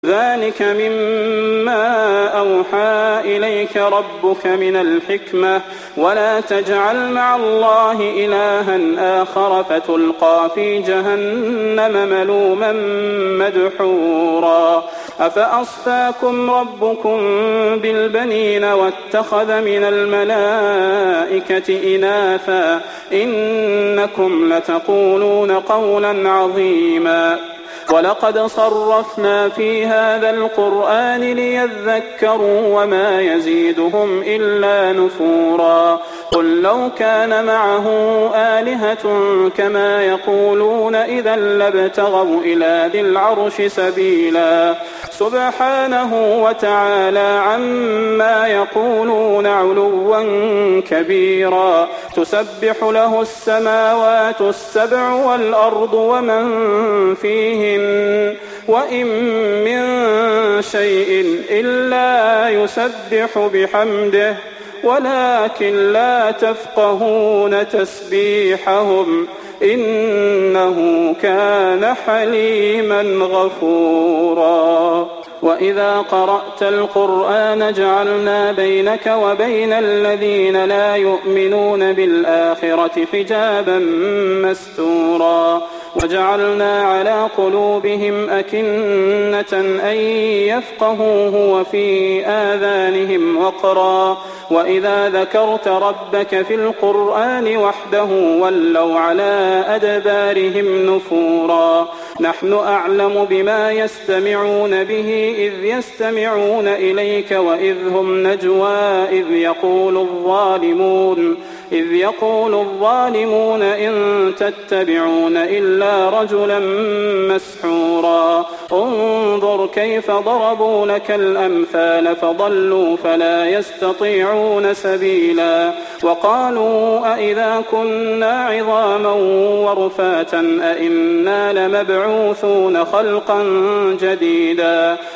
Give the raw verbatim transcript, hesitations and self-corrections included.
ذلك مما أوحى إليك ربك من الحكمة ولا تجعل مع الله إلها آخر فتلقى في جهنم ملوما مدحورا أفأصفاكم ربكم بالبنين واتخذ من الملائكة إناثا إنكم لتقولون قولا عظيما ولقد صرفنا في هذا القرآن ليذكروا وما يزيدهم إلا نفورا قل لو كان معه آلهة كما يقولون إذا لابتغوا إلى ذي العرش سبيلا سبحانه وتعالى عما يقولون علوا كبيرا تسبح له السماوات السبع والأرض ومن فيهن وإن من شيء إلا يسبح بحمده ولكن لا تفقهون تسبيحهم إنه كان حليما غفورا وإذا قرأت القرآن جعلنا بينك وبين الذين لا يؤمنون بالآخرة حجابا مستورا وجعلنا على قلوبهم أكنة أن يفقهوه وفي آذانهم وقرا وإذا ذكرت ربك في القرآن وحده ولوا على أدبارهم نفورا نحن أعلم بما يستمعون به إذ يستمعون إليك وإذ هم نجوى إذ يقول الظالمون إذ يقول الظالمون إن تتبعون إلا رجلا مسحورا انظر كيف ضربوا لك الأمثال فضلوا فلا يستطيعون سبيلا وقالوا أئذا كنا عظاما ورفاتا أئنا لمبعوثون خلقا جديدا